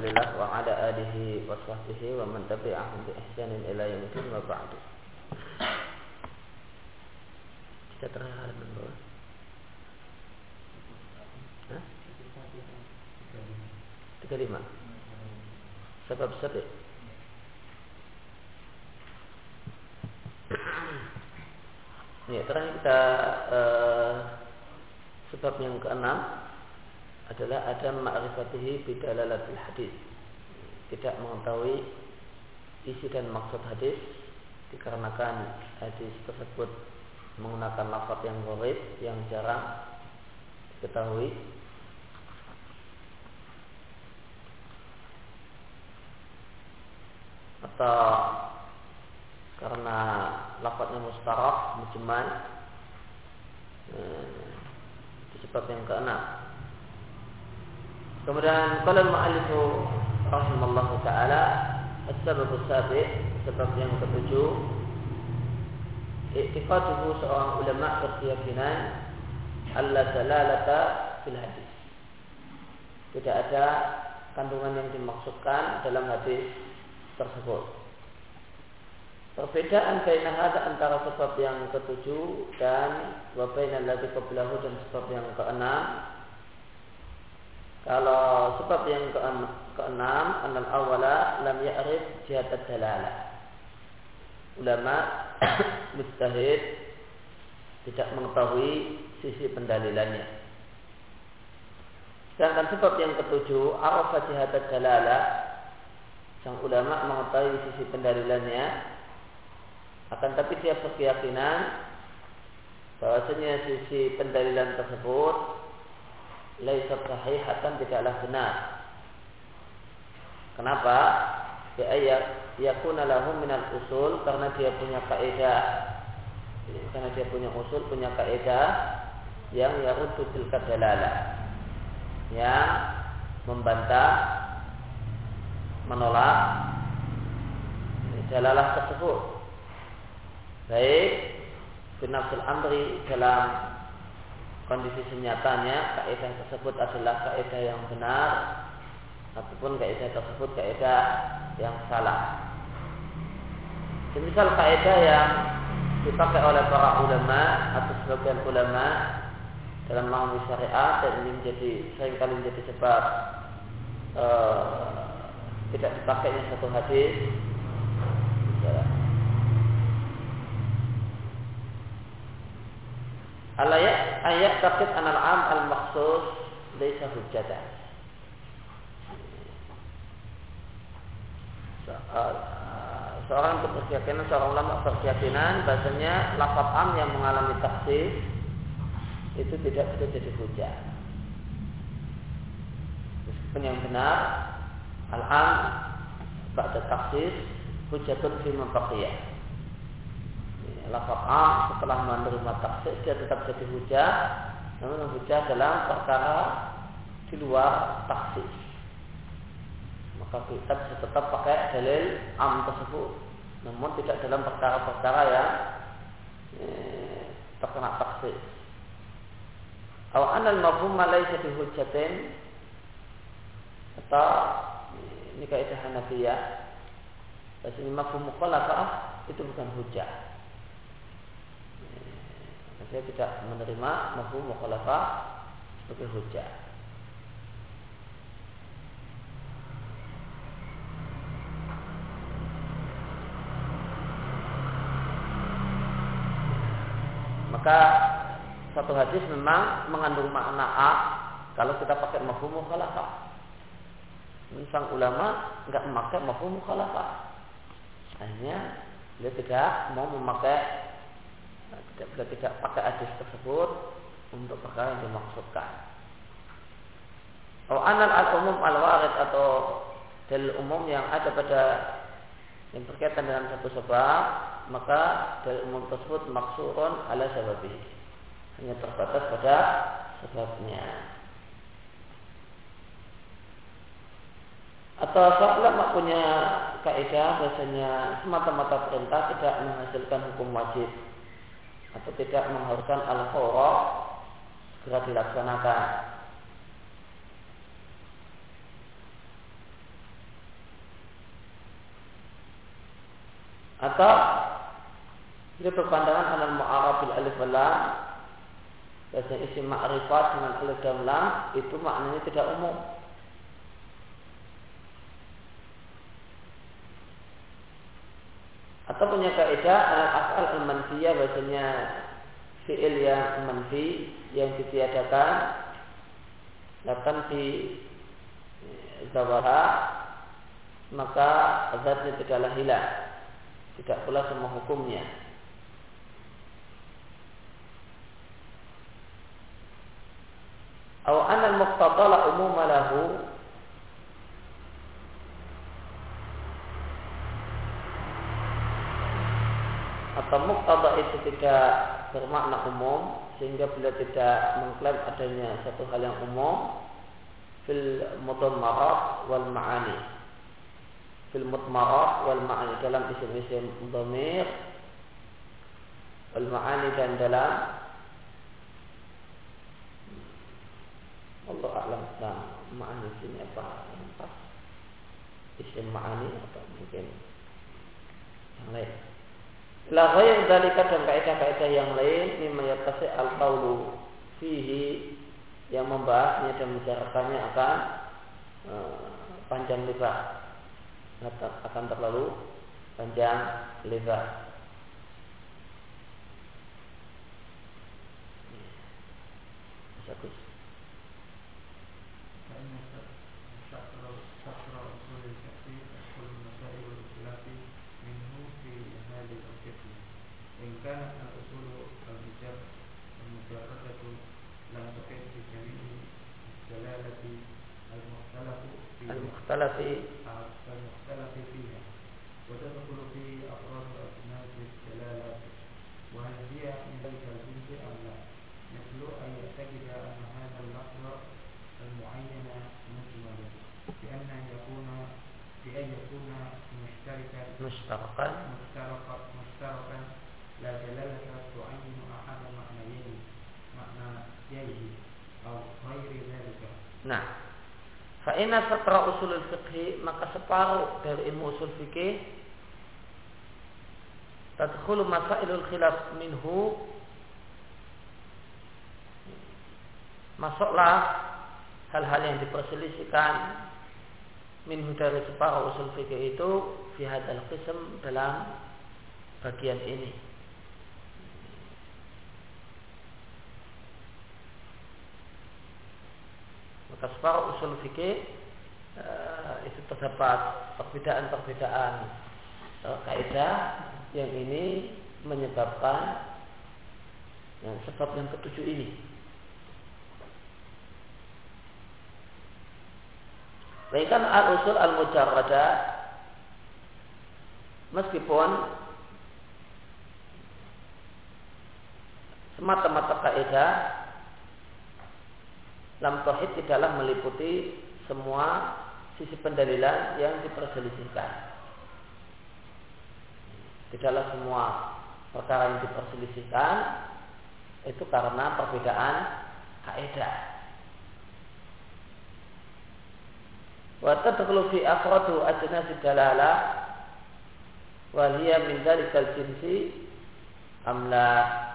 Rasulillah wa ala alihi wa sahbihi wa man tabi'ahum bi ihsanin ila yaumil wa ba'du. Kita terakhir halaman berapa? Hah? 35. Sebab sabit. Ya, terakhir kita sebab yang keenam adalah adam ma'rifatihi bidalalatil hadis. Tidak mengetahui isi dan maksud hadis dikarenakan hadis tersebut menggunakan lafaz yang gharib, yang jarang diketahui, atau karena lafaznya mustaraf, mujmal. Itu sebab yang keenam. Kemudian qala al-mu'allifu rahimallahu taala as-sabab as-sabi', sebab yang ketujuh, i'tiqaduhu seorang ulama berkeyakinan alla dalalata fil hadis. Tidak ada kandungan yang dimaksudkan dalam hadis tersebut. Perbedaan baina hadza antara sebab yang ketujuh dan wa baina alladzi qablahu dan sebab yang keenam. Kalau sebab yang keenam, anal awala lam ya'rif jihat ad-dalalah. Ulama mujtahid tidak mengetahui sisi pendalilannya. Sedangkan sebab yang ketujuh, arafa jihat ad-dalalah, sang ulama mengetahui sisi pendalilannya, akan tapi dia berkeyakinan bahwasanya sisi pendalilan tersebut laisa sahihatan, tidaklah benar. Kenapa? Ya ayat yakuna lahu minal usul, karena dia punya kaidah, karena dia punya usul, punya kaidah yang yaruddu tilka dalalah, yang membantah, menolak dalalah tersebut. Baik binafsul amri, dalam kondisi senyatanya kaidah tersebut adalah kaidah yang benar, ataupun kaidah tersebut kaidah yang salah. Semisal kaidah yang dipakai oleh para ulama atau sebagian ulama dalam memahami syariat, dan ini seringkali menjadi sebab tidak dipakainya satu hadis. Ayat takid anal am al maksus laisa hujjatan. Seorang berkeyakinan, seorang ulama berkeyakinan bahasanya lafaz am yang mengalami taksis itu tidak bisa jadi hujjah. Meskipun yang benar al am ba'da taksis hujjatun fi man baqiyah. Lafaz am setelah menerima taksis dia tetap jadi hujah, namun hujah dalam perkara di luar taksis. Maka kita bisa tetap pakai dalil am tersebut, namun tidak dalam perkara-perkara yang terkena taksis. Aw anal mafhum laisa bi hujjatin, atau ini kaidah Hanafiyah, bahasanya mafhum mukhalafah itu bukan hujjah. Saya tidak menerima mafhum mukhalafah sebagai hujjah. Maka satu hadis memang mengandung makna A kalau kita pakai mafhum mukhalafah. Sang ulama enggak memakai mafhum mukhalafah. Akhirnya dia tidak mau memakai, tidak pakai hadis tersebut untuk perkara yang dimaksudkan. Atau anal al-umum al-warid, atau dalil umum yang ada pada yang berkaitan dengan satu sebab, maka dalil umum tersebut maksurun ala sababihi, hanya terbatas pada sebabnya. Atau ulama punya kaidah bahasanya semata-mata perintah tidak menghasilkan hukum wajib, atau tidak mengharuskan al-fawra segera dilaksanakan. Atau ini berpandangan anal mu'arab bil alif wal lam, bahasa isim ma'rifat dengan alif dan lam itu maknanya tidak umum. Atau punya kaidah al-af'al al-manfiyah, bahasanya fi'il yang manfi yang ditiadakan datang di zawaha, maka zatnya tidaklah hilang, tidak pula semua hukumnya. Aw anal muqtada la umuma lahu, atau muqtada itu tidak bermakna umum sehingga beliau tidak mengklaim adanya satu hal yang umum fil mudammarat wal ma'ani, fil mudammarat wal ma'ani, dalam isim-isim dhamir wal ma'ani, dan dalam Allah a'lam tentang ma'ani sini apa yang pas, isim ma'ani atau mungkin yang lain. La ghair dzalika, dan kaidah-kaidah yang lain mimma yattasi al-qaulu fihi, yang membahasnya dan membicarakannya akan panjang lebar, akan terlalu panjang lebar. Bagus. كانت الأصول المجردة لم تقم بجميع الدلالة المختلف فيها، وتدخل في أفراد أجناس الدلالات، وهل هي من ذلك الجنس أم لا؟ مثل أن يعتقد أن هذا اللفظ المعين مجملا بأن يكون مشتركا لا دلالة تعين أحد معنيين أو غير ذلك. Nah, fa'inna satra usulul fiqhi, maka separuh dari ilmu usul fikih tadkhulu masailul khilaf minhu, masuklah hal-hal yang diperselisihkan minhu dari separuh usul fikih itu fi hadzal qism, dalam bagian ini. Maka separuh usul fikih itu terdapat perbedaan-perbedaan kaidah yang ini menyebabkan sebab yang ketujuh ini. Bahkan al-usul al-mujarradah, meskipun semata-mata kaidah lam tauhid tidaklah meliputi semua sisi pendalilan yang diperselisihkan. Tidaklah semua perkara yang diperselisihkan itu karena perbedaan kaidah. Wa tadkhulu fi afradu ajnasi dalalah wa hiya min dzalikal jinsi amla,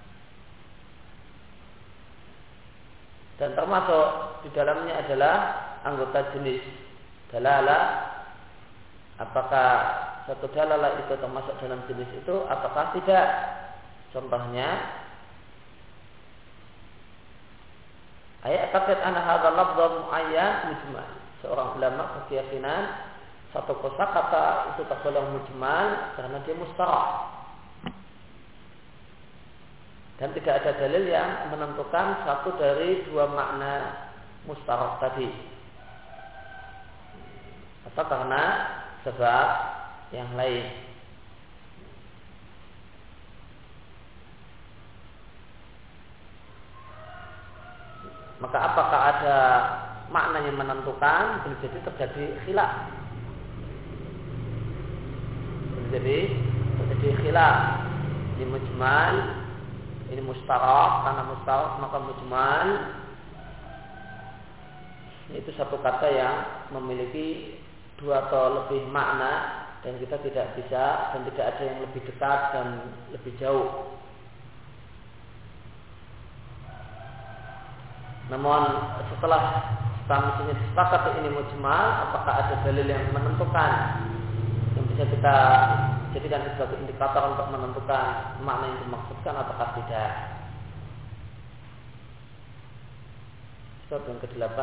dan termasuk di dalamnya adalah anggota jenis dalalah. Apakah satu dalalah itu termasuk dalam jenis itu ataukah tidak? Contohnya, ayat terkait anna hadzal lafdh muayyan mujmal. Seorang ulama berkeyakinan satu kosakata itu tergolong mujmal karena dia mustarah, dan tidak ada dalil yang menentukan satu dari dua makna mustarah tadi, atau karena sebab yang lain. Maka apakah ada makna yang menentukan? Boleh jadi terjadi khilaf. Boleh jadi terjadi khilaf. Ini mujmal, ini mustarah. Karena mustarah maka mujmal itu satu kata yang memiliki dua atau lebih makna dan kita tidak bisa dan tidak ada yang lebih dekat dan lebih jauh. Namun setelah misalnya disepakati ini mujmal, apakah ada dalil yang menentukan yang bisa kita jadikan sebagai indikator untuk menentukan makna yang dimaksudkan ataukah tidak? Sebab yang ke-8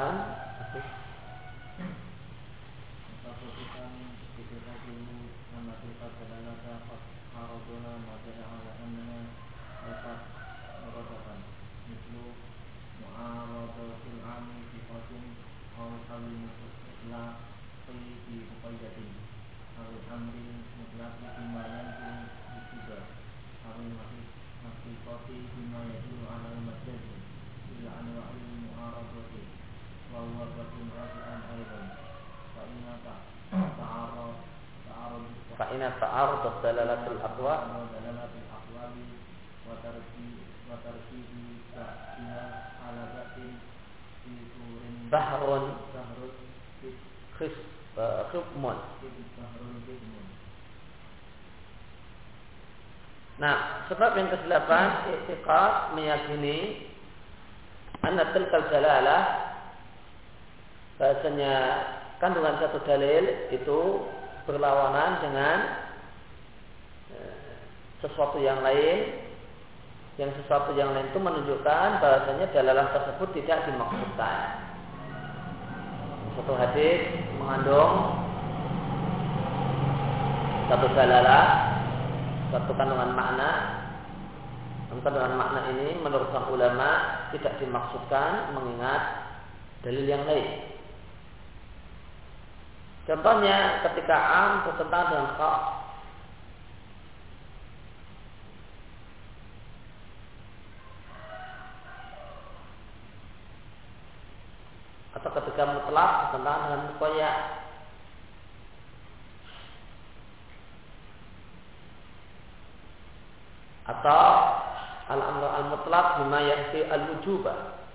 fa'ina ta'arud dalalatul aqwa bahrun khibmun. Nah, sebab yang ke-8 i'tiqad meyakini anna tilkal dalalah bahasanya kandungan satu dalil itu berlawanan dengan sesuatu yang lain, yang sesuatu yang lain itu menunjukkan bahasanya dalalah tersebut tidak dimaksudkan. Satu hadis mengandung satu dalalah, satu kandungan makna. Kandungan makna ini menurut sang ulama tidak dimaksudkan mengingat dalil yang lain. Contohnya ketika am bertentangan dengan khas, atau ketika mutlak bertentangan dengan muqayyad, atau al-amru al-mutlaq bima yakfi al-wujubah,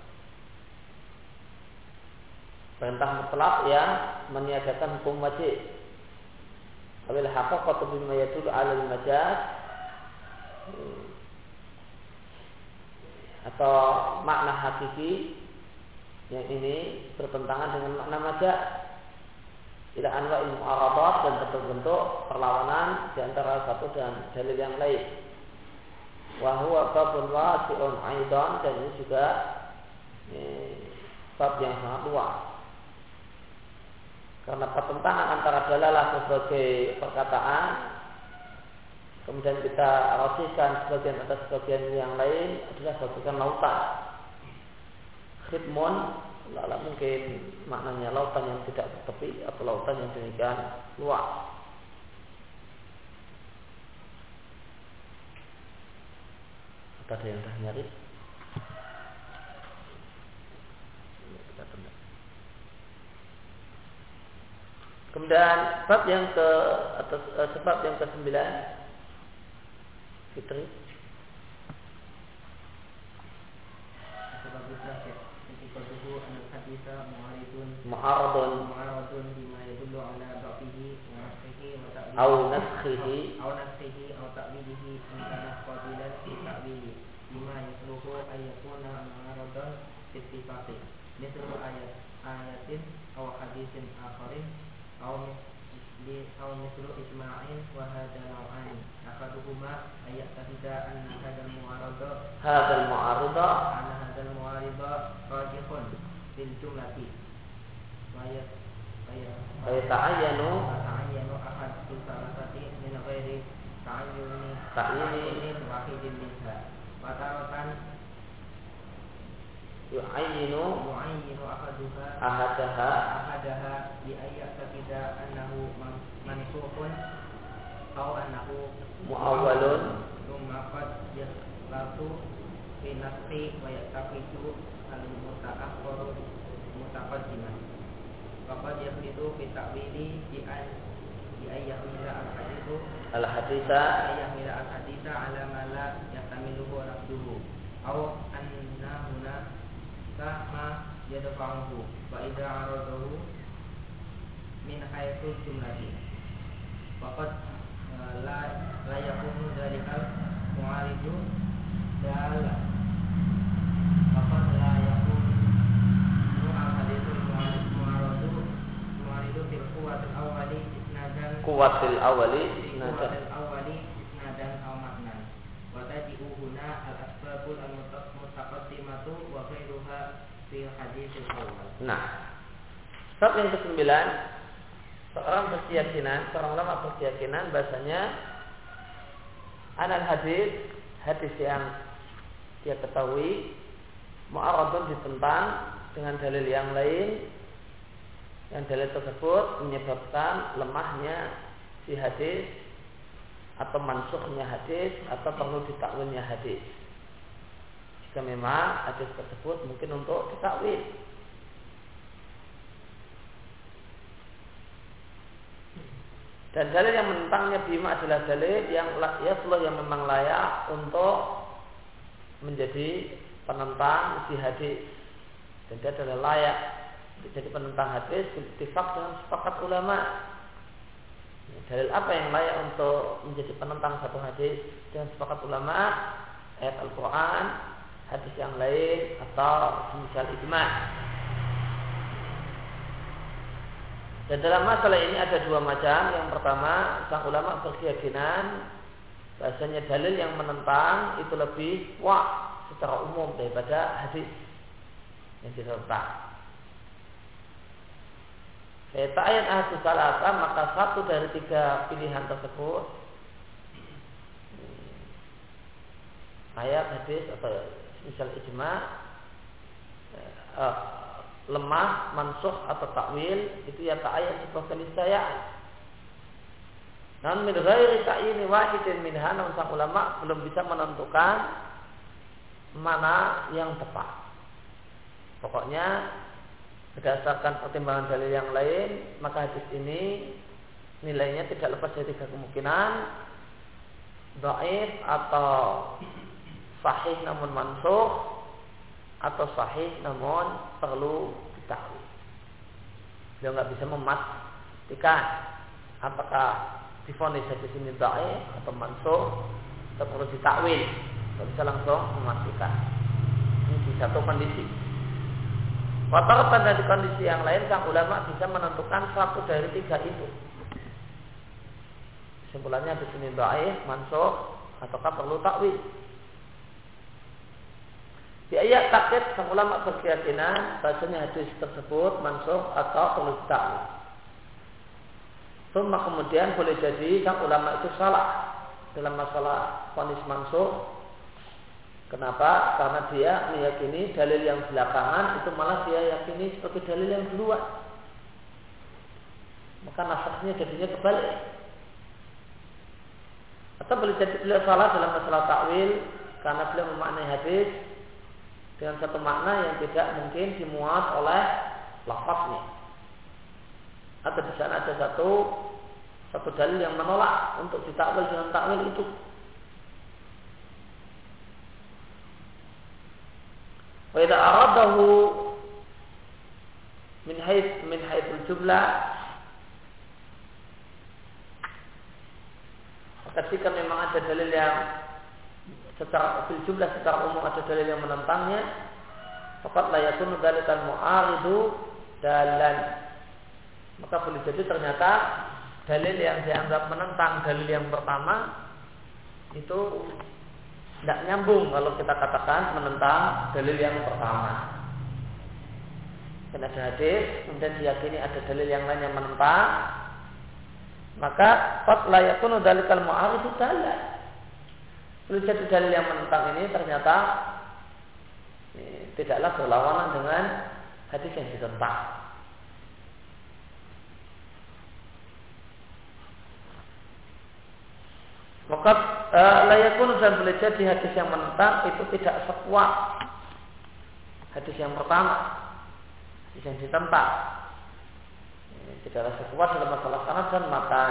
perintah mutlak yang meniadakan hukum wajib. Abil haqqatu bima yadullu 'ala al-majaz, atau makna hakiki yang ini bertentangan dengan makna majaz. Ila anwa'il mu'aradat, dan bentuk-bentuk perlawanan di antara satu dan dalil yang lain. Wa huwa babun wasi'un aidan, dan ini juga bab yang sangat luas. Karena pertentangan antara dalalah sebagai perkataan, kemudian kita rosihkan sebagian atas sebagian yang lain, adalah bagaikan lautan. Khidmun, lala mungkin maknanya lautan yang tidak bertepi atau lautan yang demikian luas. Ada yang dah nyari? Kita tunda. Kemudian sebab yang ke atas sebab yang ke-9 Fitri. Sebab itu ketika haditha mu'aradun bima yadullu ala dhafihi wa nasxihi wa ta'wilihi aw nasxihi aw ta'wilihi in kana qadilan fi ta'wili bima yasluhu ay yakuna mu'aradan fi sifati mithlu ayatin aw haditsin akharin aw mithlu ijma'in wa hadha naw'ani ahaduhuma ayat tahida anna hadal mu'arada rajihun bil jumlati wa yata'ayyanu ahadul salasati min ghairi ta'ayyuni wahidin minha wa taratan yu'ayyinu ahadaha bi ayat tahida annahu mansukun aw annahu muawwalun thumma qad yaslatu fi nafsi wa yataqidu al-muta'akhkharu mutaqaddiman wa qad yafidu fi ta'wili bi ayyamila al-haditha ala ma la yahtamiluhu nafsuhu aw anna hunaka ma yadfa'uhu wa idza aradahu min haythu jumlati Faqad la yakunu dzalikal mu'aridu dalla. Faqad la yakunu al-haditsul mu'aridu fil quwwatil awwali isnadan aw maknan. Wa tabi'uhuna al-asbabul mutaqaddimatu wa ghairuha fil haditsil awwal. Nah, sebab yang ke-9, seorang ulama berkeyakinan bahasanya anal hadis yang dia ketahui mu'aradun ditentang dengan dalil yang lain, yang dalil tersebut menyebabkan lemahnya si hadis atau mansukhnya hadis atau perlu ditakwilnya hadis. Jika memang hadis tersebut mungkin untuk ditakwil. Dan dalil yang menentangnya bima adalah dalil yang memang layak untuk menjadi penentang si hadis. Dan dia adalah layak jadi penentang hadis ittifaq dengan sepakat ulama. Dalil apa yang layak untuk menjadi penentang satu hadis dengan sepakat ulama? Ayat Al-Quran, hadis yang lain, atau semisal ijma'. Dan dalam masalah ini ada dua macam. Yang pertama, sang ulama berkeyakinan bahasanya dalil yang menentang itu lebih kuat secara umum daripada hadis yang ditentang. Ta'ayyan ahadu salasa, maka satu dari tiga pilihan tersebut, ayat, hadis atau misal ijma', lemah, mansukh atau takwil, itu ya ta'ayyan sebuah keniscayaan. Namun min ghairi ta'yini wahidin minha, namun sang ulama belum bisa menentukan mana yang tepat. Pokoknya berdasarkan pertimbangan dalil yang lain, maka hadis ini nilainya tidak lepas dari tiga kemungkinan: dhaif atau sahih namun mansukh, atau sahih namun perlu ditakwil. Dia nggak bisa memastikan apakah divonis hadis ini dhaif atau mansukh atau perlu ditakwil. Nggak bisa langsung memastikan. Ini di satu kondisi. Wataratan dari kondisi yang lain, sang ulama bisa menentukan satu dari tiga itu. Kesimpulannya hadis ini dhaif, mansukh, ataukah perlu takwil. Di ayat takkit, sang ulama berkeyakinan bahasanya hadis tersebut mansukh atau perlu takwil. Kemudian boleh jadi sang ulama itu salah dalam masalah vonis mansukh. Kenapa? Karena dia meyakini dalil yang belakangan itu malah dia yakini sebagai dalil yang duluan. Maka nasakhnya jadinya kebalik. Atau boleh jadi beliau salah dalam masalah takwil karena beliau memaknai hadis dengan satu makna yang tidak mungkin dimuat oleh lafaznya. Atau di sana ada satu dalil yang menolak untuk ditakwil dengan takwil itu. Wa idza aradahu min haitsul jumlah, ketika memang ada dalil yang secara fil jumlah, secara umum ada dalil yang menentangnya, faqad la yakunu dzalikal mu'aridu dalan, maka boleh jadi ternyata dalil yang dianggap menentang dalil yang pertama itu tidak nyambung kalau kita katakan menentang dalil yang pertama. Dan ada hadis, kemudian diyakini ada dalil yang lain yang menentang, maka qad la yakunu dzalikal mu'aridu dalan. Boleh jadi dalil yang menentang ini ternyata tidaklah berlawanan dengan hadis yang ditentang. Maka layakun dan boleh jadi hadis yang menentang itu tidak sekuat hadis yang pertama, hadis yang ditentang. Tidaklah sekuat dalam masalah sanad dan matan.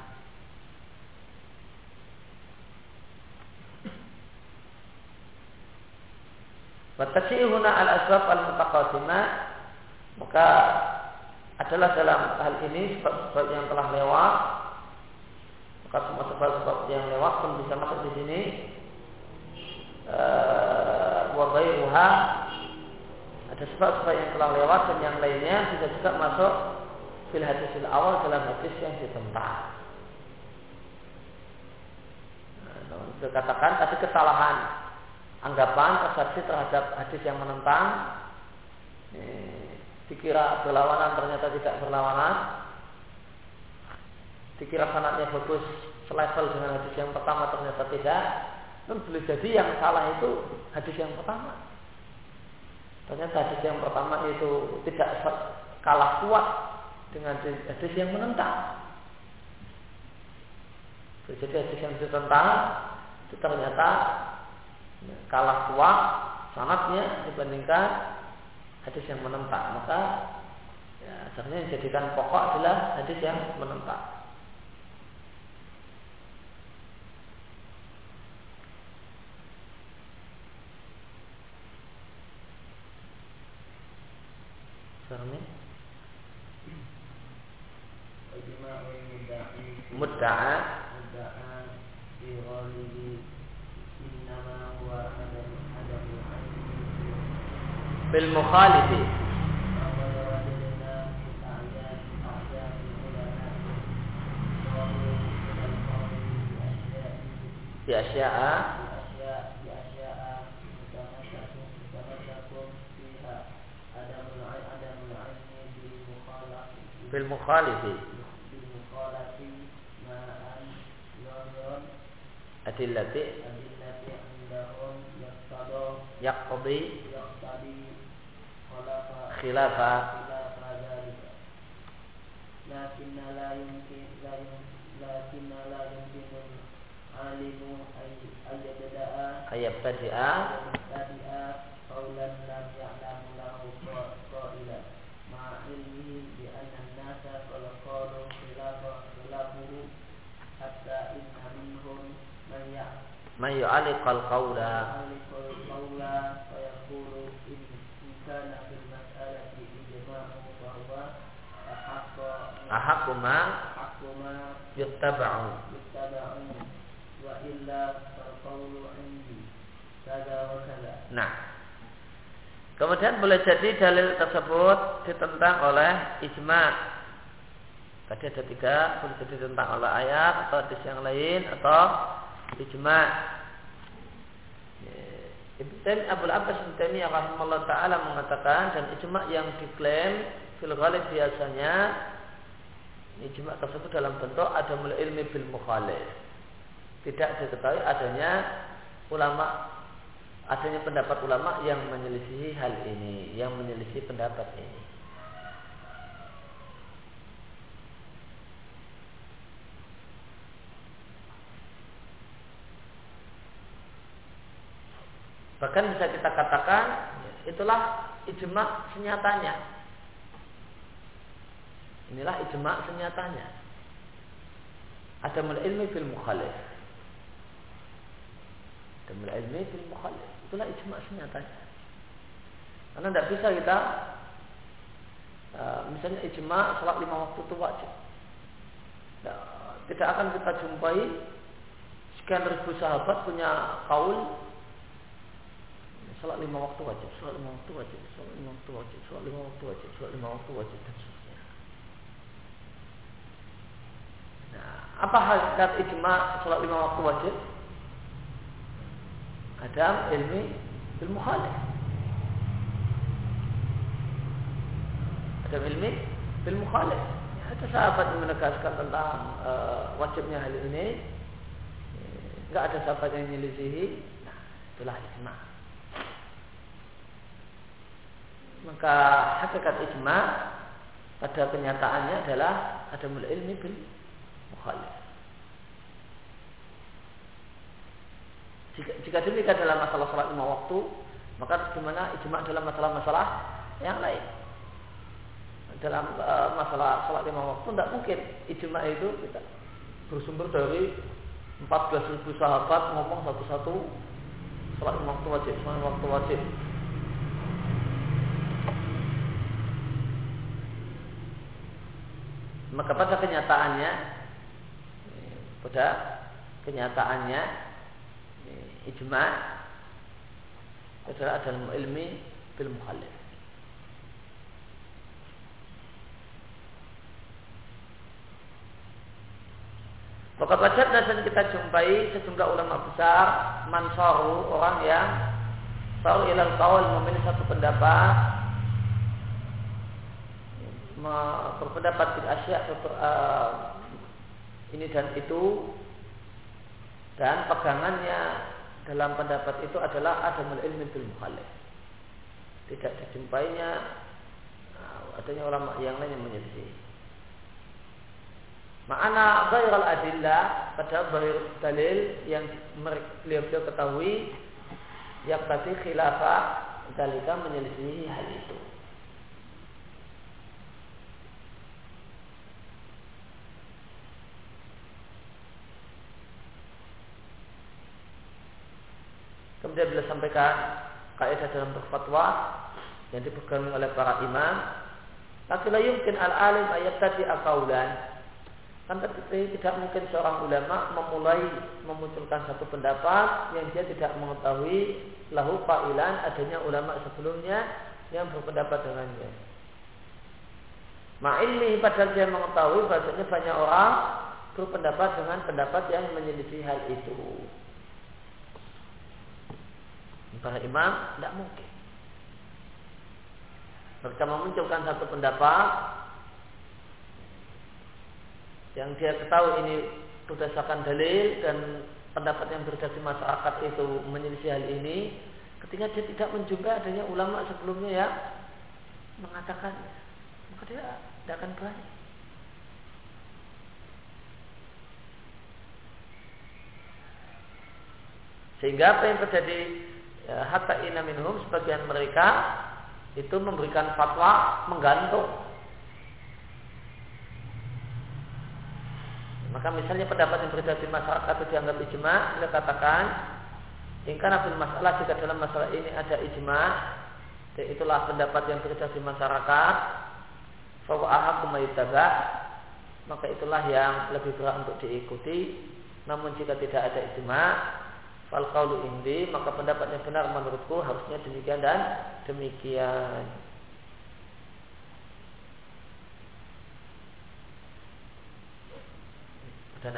Wattaji'una al-asbab al-mutaqaddimah, maka adalah dalam hal ini sebab-sebab yang telah lewat maka semua sebab-sebab yang lewat pun bisa masuk di sini. Wa ghairuha, ada sebab-sebab yang telah lewat dan yang lainnya bisa juga masuk fil hadisil awal dalam hadis yang ditentang. Dikatakan tadi kesalahan anggapan persepsi terhadap hadis yang menentang, dikira berlawanan ternyata tidak berlawanan, dikira sanadnya bagus selevel dengan hadis yang pertama ternyata tidak. Dan boleh jadi yang salah itu hadis yang pertama. Ternyata hadis yang pertama itu tidak kalah kuat dengan hadis yang menentang. Jadi hadis yang ditentang itu ternyata kalah kuat sanadnya dibandingkan hadis yang menentang. Maka ya, akhirnya yang dijadikan pokok adalah hadis yang menentang. Mudda'a fi ghalibi innama huwa bil mukhalifi bi asya'a bil mukhalifi adillati indahum yaqtadi khilafa lakinna la yumkin alimu ayyabtadi'a qawlan lam ya'lamu lahu qailan ma ilmihi bi anna an-nasa qad qalu khilafuhu hatta inna minhum man yu'alliqal qawla fa yaqulu in kana fil mas'alati ijma'u fa huwa ahaqqu ma yuttaba'u wa illa fal-qawlu 'indi kada wa kada. Nah, kemudian boleh jadi dalil tersebut ditentang oleh ijma'. Tadi ada 3, boleh jadi ditentang oleh ayat atau hadis yang lain atau ijma'. Abul Abbas Ibnu Taimiyah rahimahullah taala mengatakan, dan ijma' yang diklaim fil ghalib biasanya ijma' tersebut dalam bentuk adamul ilmi bil mukhalif. Tidak diketahui adanya pendapat ulama yang menyelisihi hal ini, yang menyelisihi pendapat ini. Bahkan bisa kita katakan itulah ijma' senyatanya. Inilah ijma' senyatanya. Adamul ilmi fil mukhalif. Adamul ilmi fil mukhalif. Itulah ijma' senyatanya. Karena tidak bisa kita misalnya ijma' salat 5 waktu itu wajib. Tidak akan kita jumpai sekian ribu sahabat punya kaul salat 5 waktu wajib, salat 5 waktu wajib, salat 5 waktu wajib, salat 5 waktu wajib, salat 5 waktu wajib dan seterusnya. Nah, apa hakikat ijma' salat 5 waktu wajib? Adam ilmi bil mukhalif. Adam ilmi bil mukhalif. Ya, ada sahabat yang menegaskan tentang wajibnya hal ini. Enggak ada sahabat yang menyelisihi. Nah, itulah ijma'. Maka hakikat ijma' pada kenyataannya adalah adamul ilmi bil mukhalif. Jika demikian dalam masalah salat 5 waktu, maka bagaimana ijma' dalam masalah-masalah yang lain? Dalam masalah salat 5 waktu tidak mungkin ijma' itu kita bersumber dari 14.000 sahabat ngomong satu-satu salat 5 waktu wajib, salat 5 waktu wajib. Maka pada kenyataannya pada kenyataannya ijma' adalah dalam ilmi bil mukhallif. Maka wajadna dan kita jumpai sejumlah ulama besar mansaru, orang yang saru ilal qaul, memilih satu pendapat, berpendapat bil asya' ini dan itu, dan pegangannya dalam pendapat itu adalah adamul ilmi bil mukhallif. Tidak dijumpainya adanya ulama yang lain yang menyelisih. Ma'ana ghairal adillah, pada zahir dalil yang beliau ketahui, yang tadi khilafah dalika menyelisih hal itu. Kemudian beliau sampaikan kaidah dalam berfatwa yang dipegang oleh para imam, tapi la yumkin al-alim ayat tadi qaulan. Kan tidak mungkin seorang ulama memunculkan satu pendapat yang dia tidak mengetahui lahu qailan, adanya ulama sebelumnya yang berpendapat dengannya. Ma'ilmi, padahal dia mengetahui bahasanya banyak orang berpendapat dengan pendapat yang menyelisih hal itu. Para imam tidak mungkin. Mereka memunculkan satu pendapat yang dia ketahui ini berdasarkan dalil dan pendapat yang beredar di masyarakat itu menyelisih hal ini, ketika dia tidak menjumpai adanya ulama sebelumnya yang mengatakan, maka dia tidak akan berani. Sehingga apa yang terjadi, hatta inna minhum, sebagian mereka itu memberikan fatwa menggantung. Maka misalnya pendapat yang beredar di masyarakat itu dianggap ijma', dia katakan, ingkana fil masalah, jika dalam masalah ini ada ijma', itulah pendapat yang beredar di masyarakat, fa wa ahaqqu ma yuttaba', maka itulah yang lebih berat untuk diikuti. Namun jika tidak ada ijma', fal qaulu indi, maka pendapat yang benar menurutku harusnya demikian dan demikian. Dana.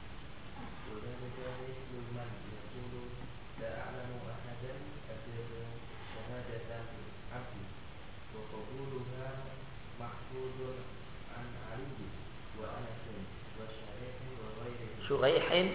Syuraihin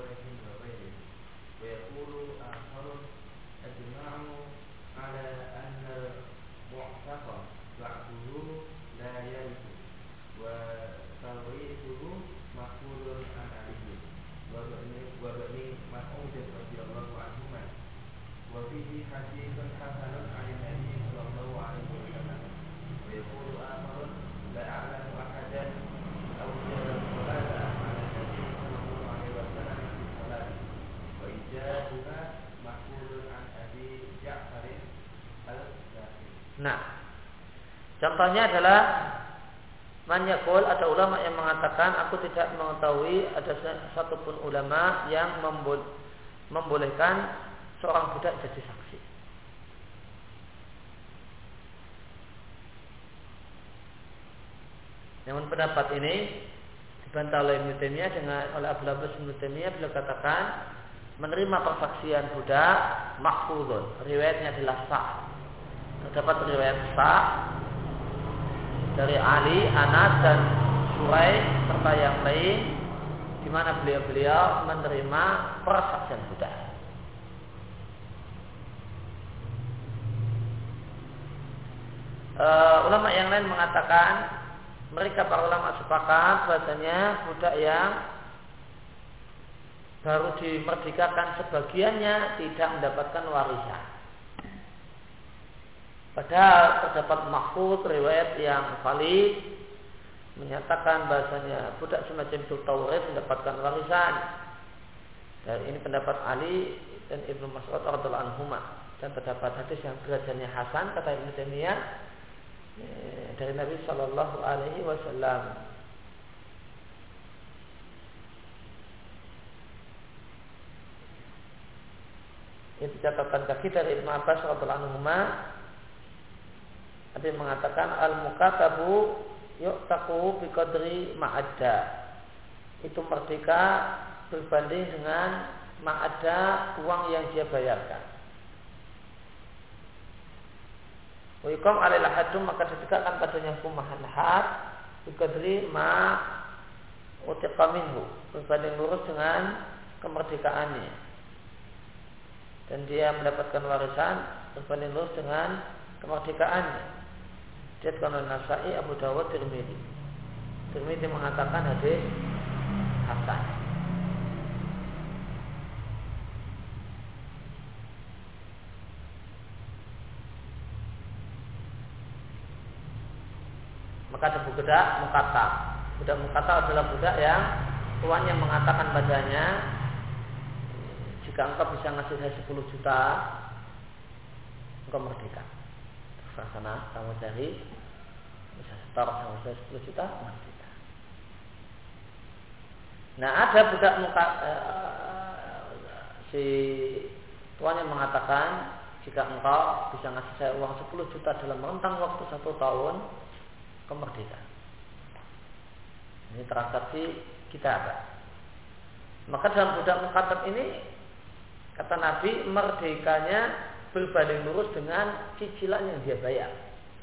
contohnya adalah manyakul, ada ulama yang mengatakan aku tidak mengetahui ada satupun ulama yang membolehkan seorang budak jadi saksi. Namun pendapat ini dibantah oleh Ibnu Taimiyah oleh Abu Abbas Ibnu Taimiyah, beliau katakan menerima persaksian budak mahfuzun, riwayatnya adalah sah. Terdapat riwayat sah dari Ali, Anas dan Surai serta yang lain, di mana beliau menerima persaksian budak. Ulama yang lain mengatakan, mereka para ulama sepakat bahasanya budak yang baru dimerdekakan sebagiannya tidak mendapatkan warisan. Padahal terdapat mahfuz riwayat yang valid menyatakan bahasanya budak semacam itu Taurat mendapatkan warisan. Dan ini pendapat Ali dan Ibnu Mas'ud radhiyallahu anhuma, dan terdapat hadis yang derajatnya hasan kata Ibnu Taimiyah dari Nabi sallallahu alaihi wasallam. Itu catatan kaki dari Ibnu Abbas radhiyallahu anhu. Ada yang mengatakan al-mukatabu yu'taqu biqadri ma'adda. Itu merdeka berbanding dengan ma'adda uang yang dia bayarkan. Wa iqam 'alal haddum, maka ditegakkan padanya hukuman had biqadri ma utiqa minhu, berbanding lurus dengan kemerdekaannya. Dan dia mendapatkan warisan berbanding lurus dengan kemerdekaannya. Dia oleh Nasai, Abu Dawud, Tirmidzi. Tirmidzi mengatakan hadis hasan. Maka ada budak mukata. Budak mukata adalah budak yang tuannya mengatakan padanya, jika engkau bisa ngasih saya 10 juta, engkau merdeka. Sana kamu cari, bisa setor sama saya 10 juta, merdeka. Nah, ada budak si tuannya mengatakan, jika engkau bisa ngasih saya uang 10 juta dalam rentang waktu 1 tahun, engkau merdeka. Ini transaksi kita ada. Maka dalam budak mukatab ini, kata Nabi, merdekanya berbanding lurus dengan cicilan yang dia bayar.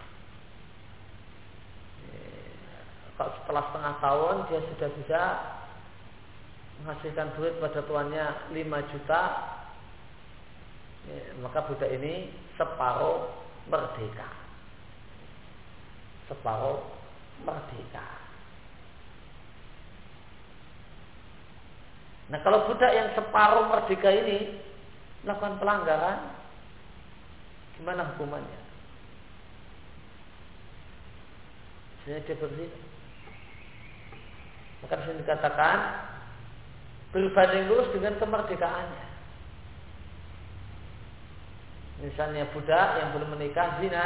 Kalau setelah setengah tahun dia sudah bisa menghasilkan duit pada tuannya 5 juta, maka budak ini separuh merdeka. Separuh merdeka. Nah, kalau budak yang separuh merdeka ini melakukan pelanggaran, gimana hukumannya? Sebenarnya dia berzina. Maka disini dikatakan berbanding lurus dengan kemerdekaannya. Misalnya budak yang belum menikah zina,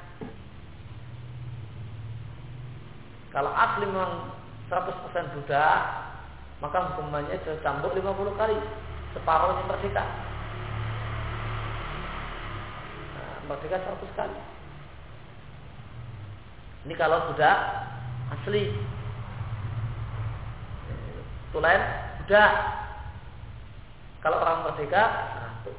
kalau asli memang 100% budak, maka hukumannya dicambuk 50 kali, separuhnya merdeka. Merdeka 100 kali. Ini kalau budak asli. Tulen budak. Kalau orang merdeka 100.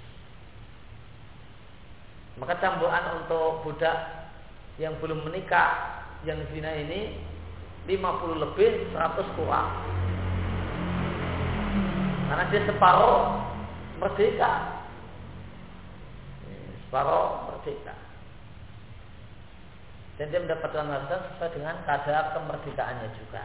Maka cambukan untuk budak yang belum menikah, yang zina ini 50 lebih, 100 kurang. Karena dia separuh merdeka. Separuh merdeka. Dan dia mendapatkan warisan sesuai dengan kadar kemerdekaannya juga.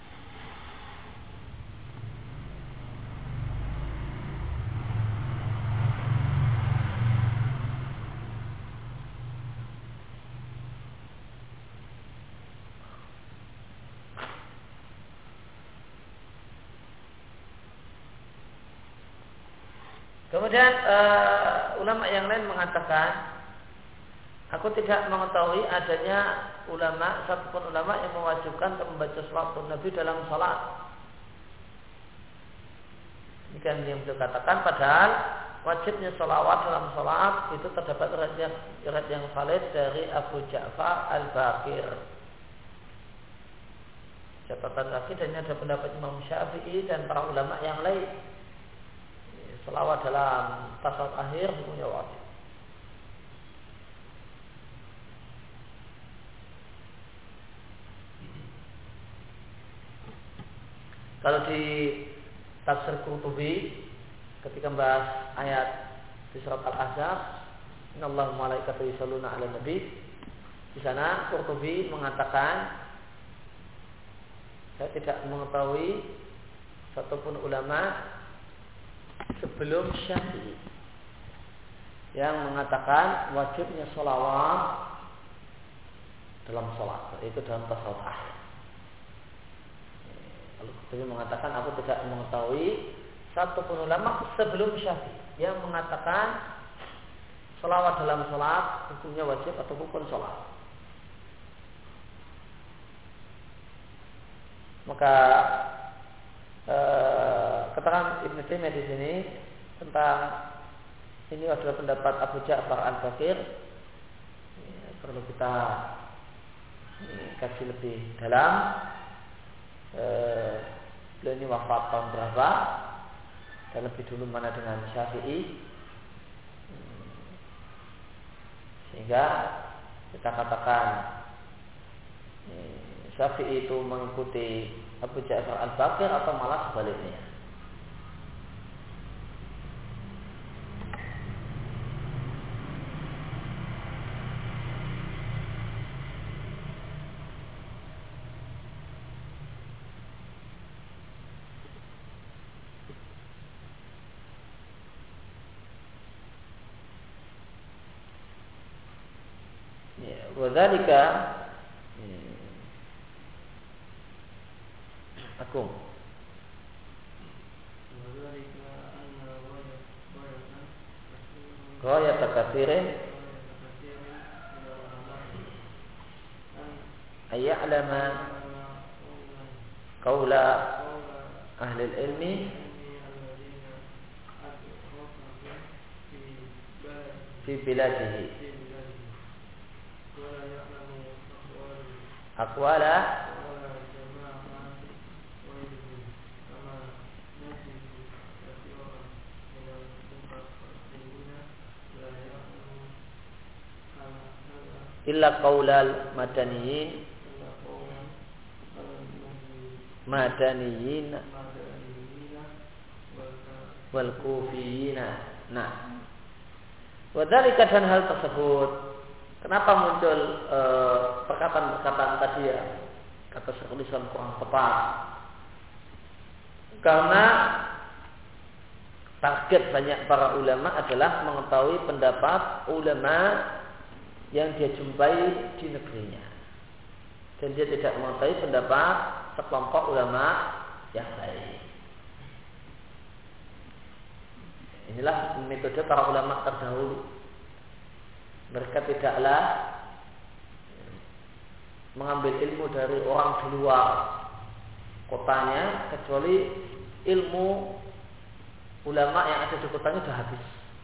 Kemudian ulama yang lain mengatakan, aku tidak mengetahui adanya ulama, satupun ulama yang mewajibkan untuk membaca salawat Nabi dalam salat. Ini kan yang beliau katakan, padahal wajibnya salawat dalam salat itu terdapat riwayat yang valid dari Abu Ja'far Al-Baqir. Catatan kaki, dan ini ada pendapat Imam Syafi'i dan para ulama yang lain. Salawat dalam tasawuf akhir hukumnya wajib. Kalau di tafsir Qurtubi ketika membahas ayat di surat Al-Ahzab, innallaha wa malaikatahu yusholluna 'alan nabi, di sana Qurtubi mengatakan, saya tidak mengetahui satupun ulama sebelum Syafi'i yang mengatakan wajibnya sholawat dalam sholat, yaitu dalam tasawuf akhir. Lalu Qurtubi mengatakan, aku tidak mengetahui satupun ulama sebelum Syafi'i yang mengatakan sholawat dalam sholat hukumnya wajib atau rukun sholat. Maka keterangan Ibnu Taimiyah di sini tentang Ini adalah pendapat Abu Ja'far Al-Baqir. Perlu kita kaji lebih dalam. Beliau ini wafat tahun berapa dan lebih dulu mana dengan Syafi'i, sehingga kita katakan Syafi'i itu mengikuti Abu Ja'far Al-Baqir atau malah sebaliknya. Wadzalika akum ghayat katsirin ayya'lama qaula ahli ilmi fi biladihi aqwala illa qaulal madaniyin wal kufiyina. Nah, wadzalika, dan hal tersebut, kenapa muncul perkataan-perkataan tadi ya, kata Syekhul Islam kurang tepat? Karena target banyak para ulama adalah mengetahui pendapat ulama yang dia jumpai di negerinya, dan dia tidak mengetahui pendapat sekelompok ulama yang lain. Inilah metode para ulama terdahulu. Mereka tidaklah mengambil ilmu dari orang di luar kotanya, kecuali ilmu ulama yang ada di kotanya sudah habis.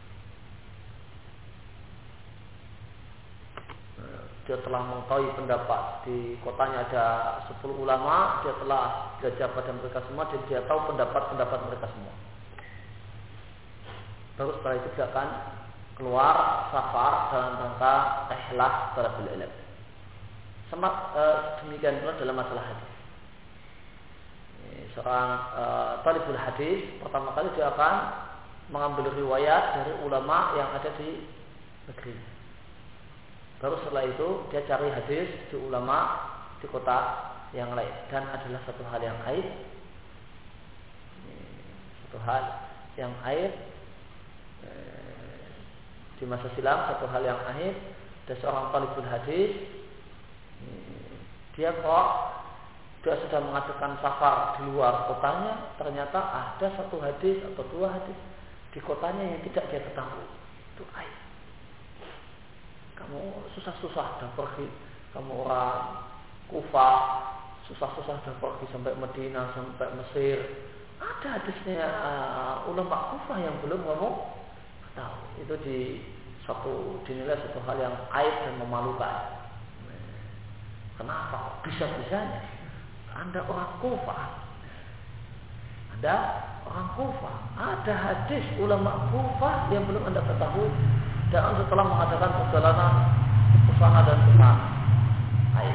Dia telah mengetahui pendapat di kotanya ada 10 ulama, dia telah belajar pada mereka semua, dan dia tahu pendapat-pendapat mereka semua. Baru setelah itu dia akan keluar safar dalam rangka ikhlas talabul ilm. Demikian pula dalam masalah hadis. Seorang talibul hadis pertama kali dia akan mengambil riwayat dari ulama yang ada di negeri. Baru setelah itu dia cari hadis di ulama di kota yang lain, dan adalah satu hal yang aib. Satu hal yang aib di masa silam, satu hal yang aib. Dan seorang talibul hadis, dia sudah mengadakan safar di luar kotanya, ternyata ada satu hadis atau dua hadis di kotanya yang tidak dia ketahui. Itu aib. Kamu susah-susah dah pergi, kamu orang Kufah, susah-susah dah pergi sampai Madinah, sampai Mesir. Ada hadisnya ulama Kufah yang belum kamu tahu. Itu dinilai satu hal yang aib dan memalukan. Kenapa bisa-bisanya Anda orang Kufah, Anda orang Kufah, ada hadis ulama Kufah yang belum Anda ketahui, dan setelah mengadakan perjalanan ke sana dan ke sana. Ayo.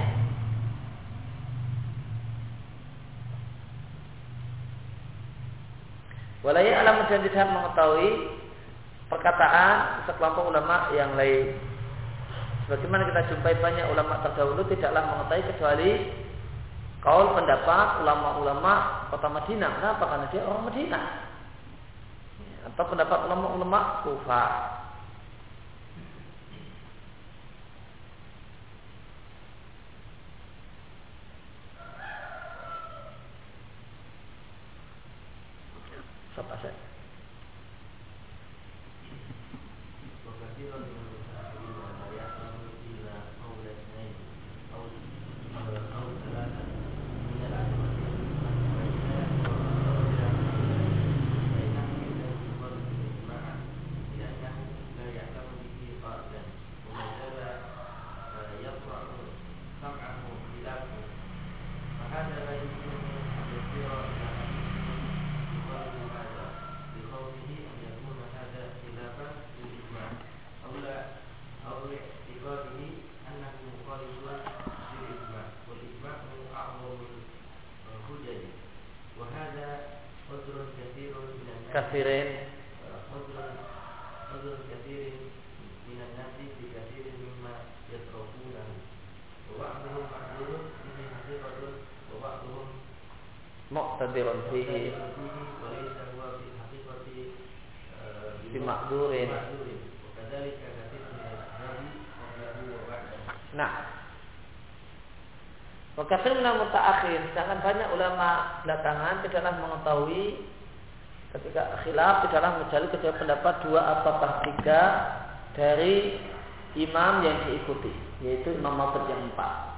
Walaya alam, dan tidak mengetahui perkataan sekelompok ulama yang lain. Sebagaimana kita jumpai banyak ulama terdahulu tidaklah mengetahui kecuali kaul pendapat ulama-ulama kota Madinah. Kenapa? Karena dia orang Madinah. Atau pendapat ulama-ulama Kufah. Siapa saja? udrun katsirun minan nas kafirin udrun katsirin minan nasi bi katsirin mimma yatrafuna wa ba'dhum ma'dzurun bihi haqiqatun wa ba'dhum muqtadirun fihi wa laysa huwa fi haqiqati bi ma'dzurin. wa kadzalika katsirun min al-ahli qablahu wa ba'dahu. Nah, wakafir minal mutaakhir, sedangkan banyak ulama belakangan tidaklah mengetahui ketika khilaf tidaklah menjalin kecuali pendapat 2 atau 3 dari imam yang diikuti, yaitu imam mazhab yang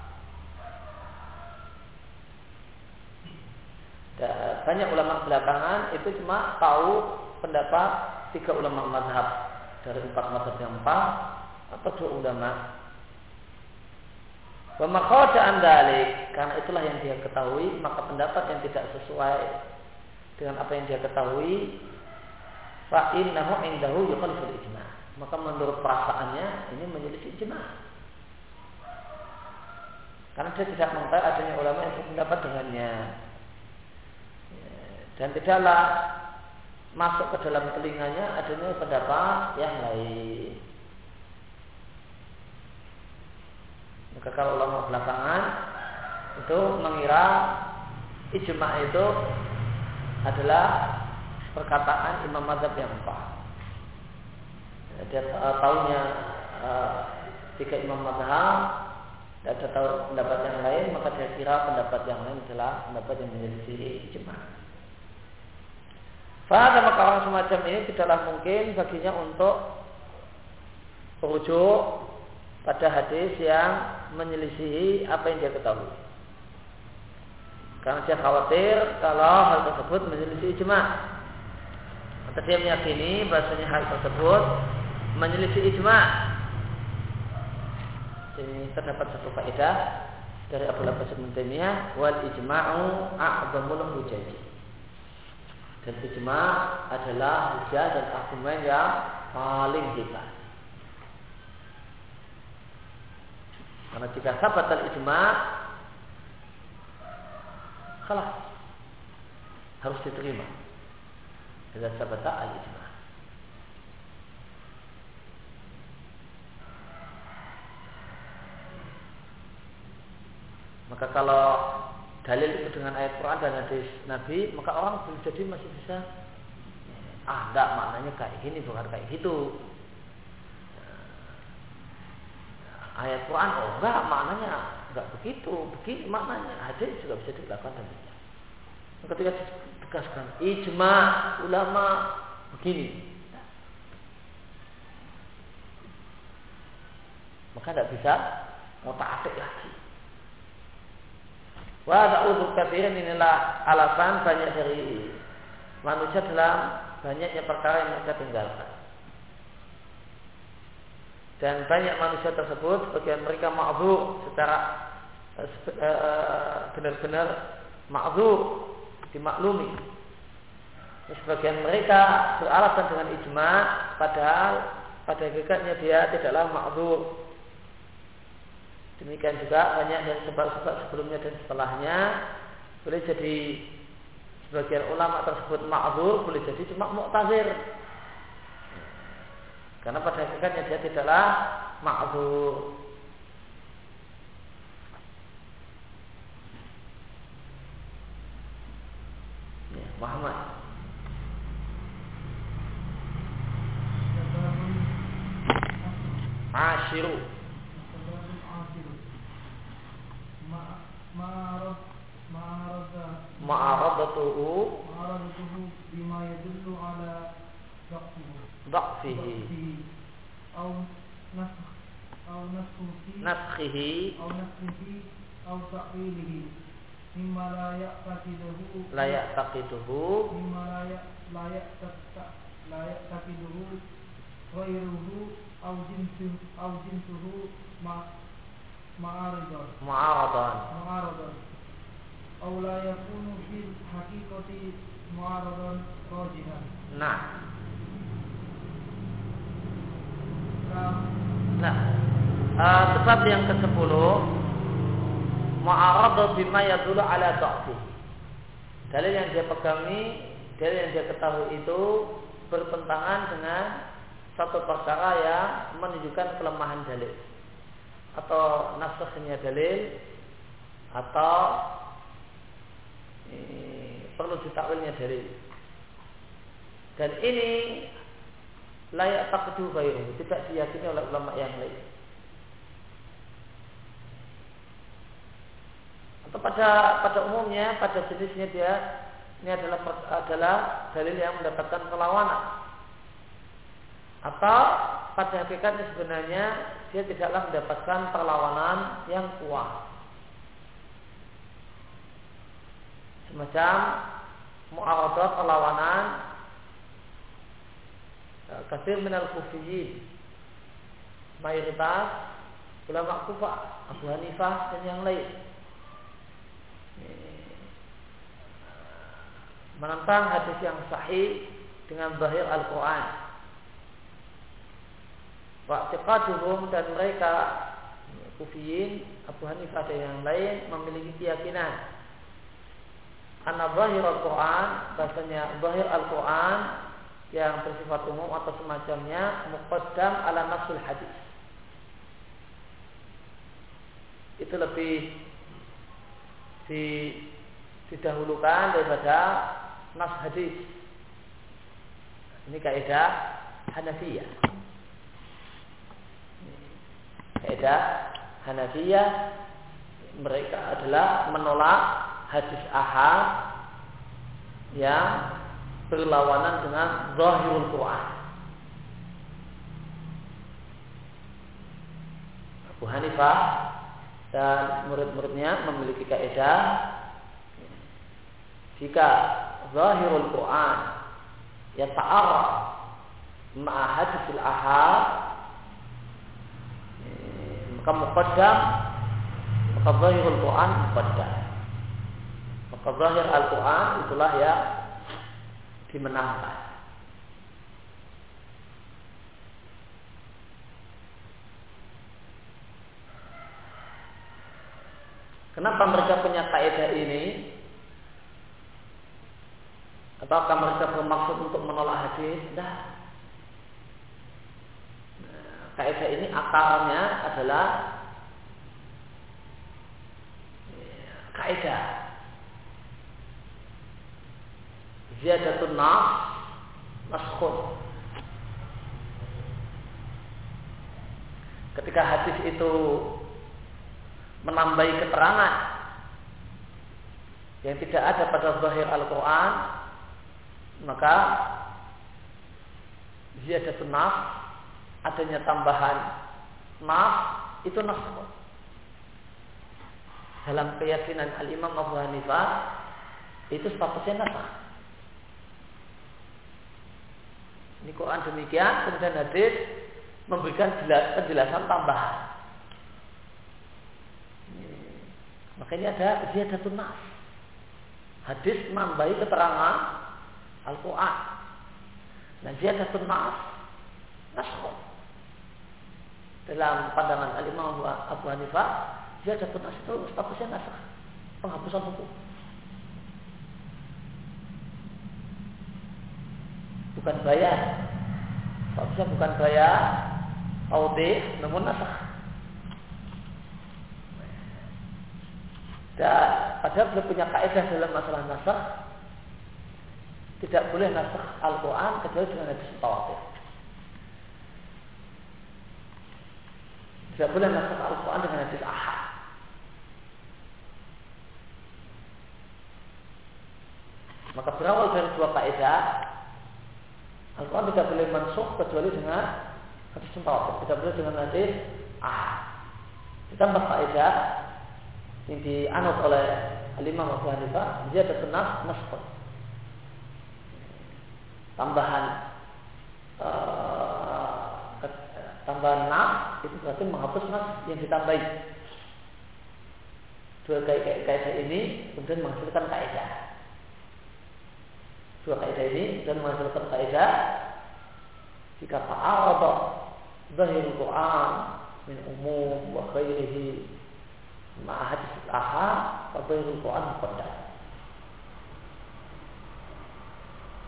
4. Dan banyak ulama belakangan itu cuma tahu pendapat 3 ulama mazhab dari 4 mazhab yang 4 atau 2 ulama. Wa maqada'an dalik, karena itulah yang dia ketahui, maka pendapat yang tidak sesuai dengan apa yang dia ketahui, fa innahu indahu yukhaliful ijma', maka menurut perasaannya ini menyelisih ijma', karena dia tidak mengetahui adanya ulama yang berpendapat dengannya, dan tidaklah masuk ke dalam telinganya adanya pendapat yang lain. Maka kalau ulama belakangan itu mengira ijma' itu adalah perkataan imam mazhab yang 4. Dia tahunya 3 imam mazhab, dan dia tahu pendapat yang lain, maka dia kira pendapat yang lain adalah pendapat yang menyelisih ijma'. Pada maka orang semacam ini tidaklah mungkin baginya untuk merujuk pada hadis yang menyelisihi apa yang dia ketahui, karena dia khawatir kalau hal tersebut menyelisih ijma', atau dia meyakini bahasanya hal tersebut menyelisih ijma'. Ini terdapat satu faedah dari Abu Abbas Ibnu Taimiyah, wal ijma'u a'zamul hujjah, dan ijma' adalah hujjah dan argumen yang paling hebat. Karena jika sahabat al-ijma' kalah, harus diterima. Jika sahabat al-ijma', maka kalau dalil itu dengan ayat Quran dan hadis Nabi, maka orang jadi masih bisa, enggak, maknanya kayak gini bukan kayak gitu. Ayat Quran, enggak, maknanya enggak begitu, begini maknanya. Hadis juga bisa dilakukan demikian. Ketika ditegaskan ijma' ulama begini, maka tidak bisa muta'atik lagi. Wa ta'udhu katsirin, inilah alasan banyak dari manusia dalam banyaknya perkara yang mereka tinggalkan. Dan banyak manusia tersebut sebagian mereka ma'dzur secara benar-benar ma'dzur, dimaklumi. Sebagian mereka beralasan dengan ijma', padahal pada hakikatnya dia tidaklah ma'dzur. Demikian juga banyak dari sebab-sebab sebelumnya dan setelahnya. Boleh jadi sebagian ulama tersebut ma'dzur, boleh jadi cuma mu'tazir, karena pada hakikatnya dia tidaklah ma'dzur. Ya, Muhammad. Ashiru. Ma'aradatuhu bima yadullu ala ضعفه أو نسخه أو تأويله مما لا يعتقده مما لا يعتقده غيره أو جنسه معارضا أو لا يكون في الحقيقة معارضا راجحا. Nah, sebab yang ke-10, mu'aradatu bima yadullu ala dha'fi. Dalil yang dia pegangi dalil yang dia ketahui itu bertentangan dengan satu perkara yang menunjukkan kelemahan dalil atau nafsunya dalil atau perlu ditakwilnya dalil. Dan ini layak taqdu ghairuhu, tidak diyakini oleh ulama yang lain. Atau pada umumnya, pada jenisnya dia ini adalah dalil yang mendapatkan perlawanan. Atau pada hakikatnya sebenarnya dia tidaklah mendapatkan perlawanan yang kuat. Semacam mu'aradah perlawanan katsir minal kufiyyin, mayoritas ulama Kufah, Abu Hanifah dan yang lain menentang hadis yang sahih dengan zahir Al-Quran. Wa'tiqaduhum, dan mereka Kufiyin, Abu Hanifah dan yang lain memiliki keyakinan anna zahir Al-Quran, bahasanya zahir Al-Quran yang bersifat umum atau semacamnya muqaddam ala nafsul hadis. Itu lebih didahulukan daripada nas hadis. Ini kaidah Hanafiyah. Kaidah Hanafiyah, mereka adalah menolak hadis ahad yang berlawanan dengan zahirul Quran. Abu Hanifah dan murid-muridnya memiliki kaidah, jika zahirul Quran yata'arraf ma'a hadisil ahad, maka muqaddam, maka zahirul Quran muqaddam, maka zahir Al-Quran itulah yang dimenangkan. Kenapa mereka punya kaidah ini? Apakah mereka bermaksud untuk menolak hadis? Tidak. Kaidah ini akarnya adalah kaidah ziyadatun nas maskhun. Ketika hadis itu menambahi keterangan yang tidak ada pada zahir Al-Quran, maka ziyadatun nas, adanya tambahan nas, itu nas. Dalam keyakinan Al-Imam Abu Hanifah itu statusnya nasakh. Ini Quran demikian, kemudian hadis memberikan penjelasan tambahan. Makanya ada ziyadatun nas. Hadis menambahi keterangan Al-Quran. Nah, ziyadatun nas nasakh. Dalam pandangan Al-Imam Abu Hanifah, ziyadatun nas itu statusnya nasakh, penghapusan hukum. Bukan bayar. Statusnya bukan bayar, audih, namun nasakh. Dan padahal beliau punya kaidah dalam masalah nasakh, tidak boleh nasakh Al-Quran kecuali dengan hadis mutawatir. Tidak boleh nasakh Al-Quran dengan hadis ahad. Maka berawal dari dua kaidah, Al-Quran tidak boleh mansukh kecuali dengan hadis mutawatir, tidak boleh dengan hadis ahad. Ditambah kaidah yang dianut oleh Al-Imam Abu Hanifah, ziyadatun nas nasakh. Tambahan nas itu berarti menghapus nas yang ditambahi. Dua kaidah ini kemudian menghasilkan kaidah. Dua kaidah ini dan menghasilkan kaidah, jika ta'arada zahirul Quran min umum wa ghairihi ma'a hadis ahad, fa zahirul Quran muqaddam.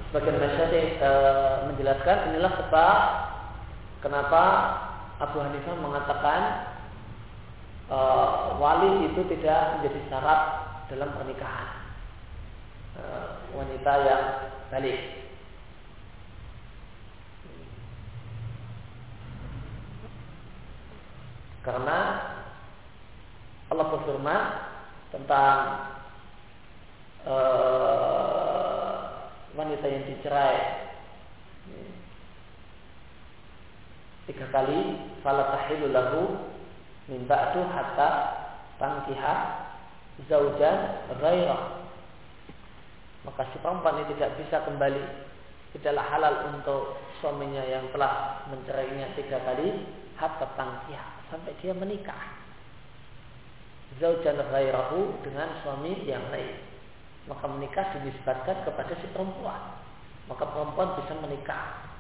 sebagian masyayikh menjelaskan inilah sebab kenapa Abu Hanifah mengatakan wali itu tidak menjadi syarat dalam pernikahan wanita yang balik. Karena Allah berfirman tentang wanita yang dicerai 3 kali, fala tahillu lahu min ba'du hatta tankiha zaujan ghairah. Maka si perempuan ini tidak bisa kembali, tidaklah halal untuk suaminya yang telah mencerainya 3 kali hatta tankiha, sampai dia menikah zaujan ghairahu, dengan suami yang lain. Maka menikah dinisbatkan kepada si perempuan, maka perempuan bisa menikah.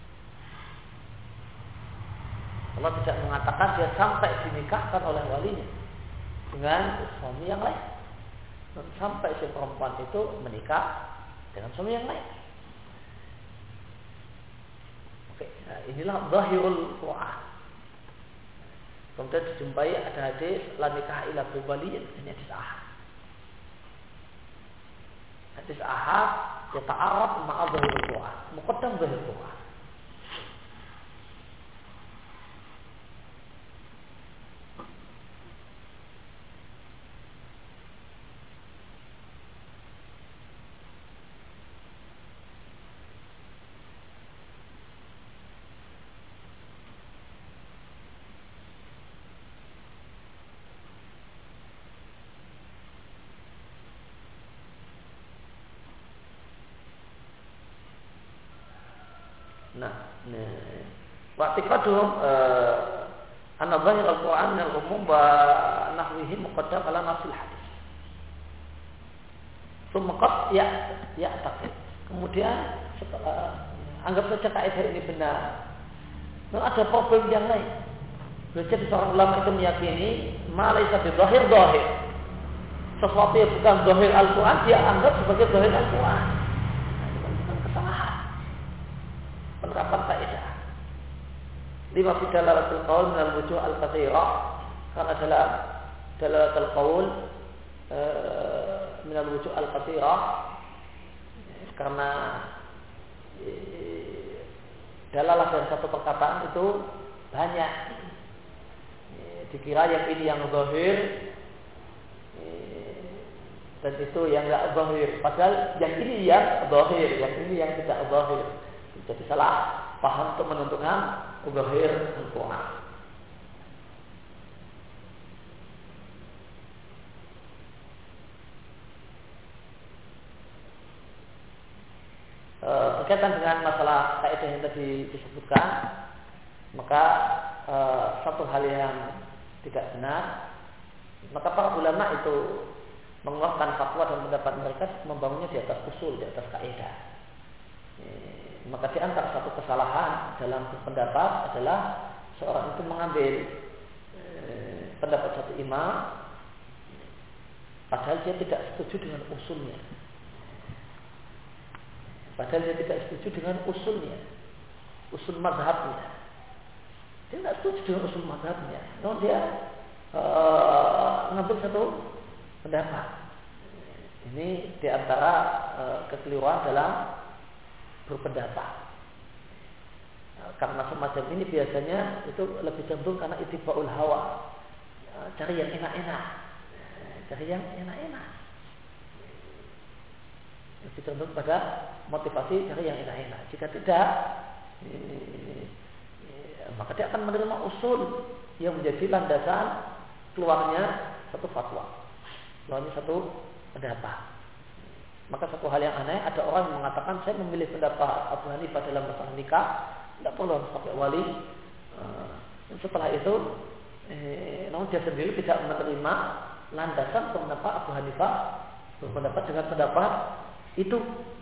Allah tidak mengatakan dia sampai dinikahkan oleh walinya dengan suami yang lain, sampai si perempuan itu menikah dengan suami yang lain. Oke, nah inilah zahirul Quran. Kemudian dijumpai ada hadis la nikah illa bi waliyin, ini hadis ahad. Hadis ahad yata'arraf ma'a zahirul Quran, muqaddam zahirul Quran. Wa'tiqaduhum anna zahir al-Quran min al-umum wa nahwihi muqaddam ala nasil hadis. Sumqat ya'taqid. Kemudian anggap saja kaidah ini benar. Nah, ada problem yang lain. Jadi seorang ulama itu meyakini ma laisa bi zahir zahir. Sesuatu yang bukan zahir Al-Quran dia anggap sebagai zahir Al-Quran. Bukan kesalahan penerapan kaidah. Lima fi dalalatul qaul min al-wujuh al-katsirah, karena dalam dalalatul qaul min al-wujuh al-katsirah, karena dalalah dari satu perkataan itu banyak. Dikira yang ini yang zahir dan itu yang tidak zahir, padahal yang ini yang zahir, yang ini yang tidak zahir. Jadi salah paham untuk menentukan zahir Al-Quran. Berkaitan dengan masalah kaidah yang tadi disebutkan, maka satu hal yang tidak benar, maka para ulama itu mengeluarkan fatwa dan pendapat mereka membangunnya di atas usul, di atas kaidah. Maka di antara satu kesalahan dalam pendapat adalah seorang itu mengambil pendapat satu imam padahal dia tidak setuju dengan usulnya. Padahal dia tidak setuju dengan usulnya, usul mazhabnya. Dia tidak setuju dengan usul mazhabnya. Namun dia mengambil satu pendapat. Ini di antara kekeliruan dalam berpendapat. Karena semacam ini biasanya itu lebih cenderung karena ittibaul hawa, cari yang enak-enak, cari yang enak-enak. Lebih cenderung pada motivasi cari yang enak-enak. Jika tidak, maka dia akan menerima usul yang menjadi landasan keluarnya satu fatwa, keluarnya satu pendapat. Maka satu hal yang aneh, ada orang yang mengatakan saya memilih pendapat Abu Hanifah dalam masalah nikah, tidak perlu harus pakai wali. Dan setelah itu, namun dia sendiri tidak menerima landasan pendapat Abu Hanifah berpendapat dengan pendapat itu.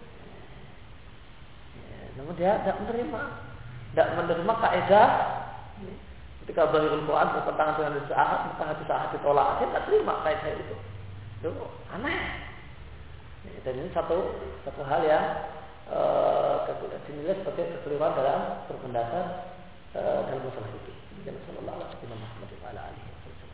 Namun dia tidak menerima kaidah ketika zahirul Quran bertentangan dengan hadis ahad, maka hadis ahad ditolak. Dia tidak terima kaidah itu. Itu aneh. Dan ini satu hal yang dinilai sebagai kekeliruan dalam berpendapat dalam masalah itu. Sallallahu alaihi wasallam.